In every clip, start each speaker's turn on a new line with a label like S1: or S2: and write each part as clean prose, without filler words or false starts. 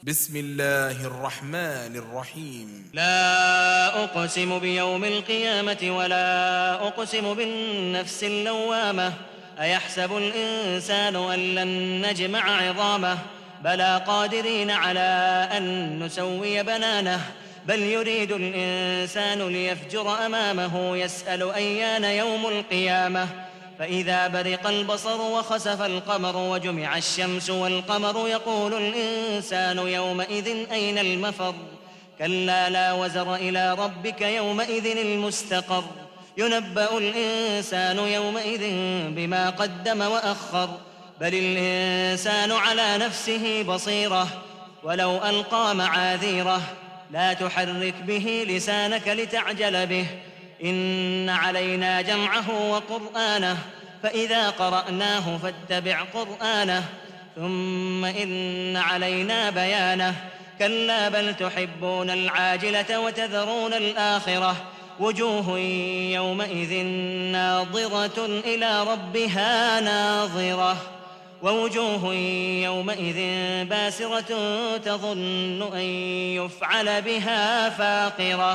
S1: بسم الله الرحمن الرحيم.
S2: لا أقسم بيوم القيامة ولا أقسم بالنفس اللوامة. أيحسب الإنسان أن لن نجمع عظامه بلى قادرين على أن نسوي بنانه بل يريد الإنسان ليفجر أمامه يسأل أيان يوم القيامة فإذا برق البصر وخسف القمر وجمع الشمس والقمر يقول الإنسان يومئذ أين المفر كلا لا وزر إلى ربك يومئذ المستقر ينبأ الإنسان يومئذ بما قدم وأخر بل الإنسان على نفسه بصيرة ولو ألقى معاذيره لا تحرك به لسانك لتعجل به إن علينا جمعه وقرآنه فإذا قرأناه فاتبع قرآنه ثم إن علينا بيانه كلا بل تحبون العاجلة وتذرون الآخرة وجوه يومئذ ناظرة إلى ربها ناظرة ووجوه يومئذ باسرة تظن أن يفعل بها فاقرة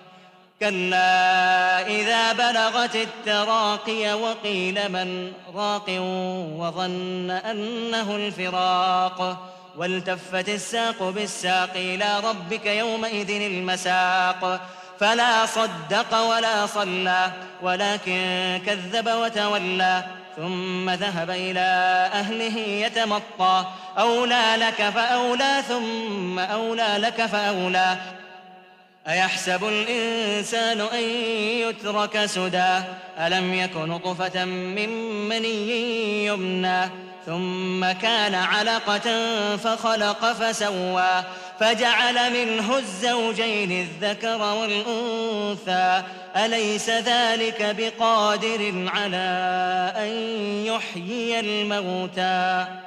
S2: كلا إذا بلغت التراقي وقيل من راق وظن أنه الفراق والتفت الساق بالساق إلى ربك يومئذ المساق فلا صدق ولا صلى ولكن كذب وتولى ثم ذهب إلى أهله يتمطى أولى لك فأولى ثم أولى لك فأولى أيحسب الإنسان أن يترك سدى ألم يك نطفة من مني يمنى ثم كان علقة فخلق فسوى فجعل منه الزوجين الذكر والأنثى أليس ذلك بقادر على أن يحيي الموتى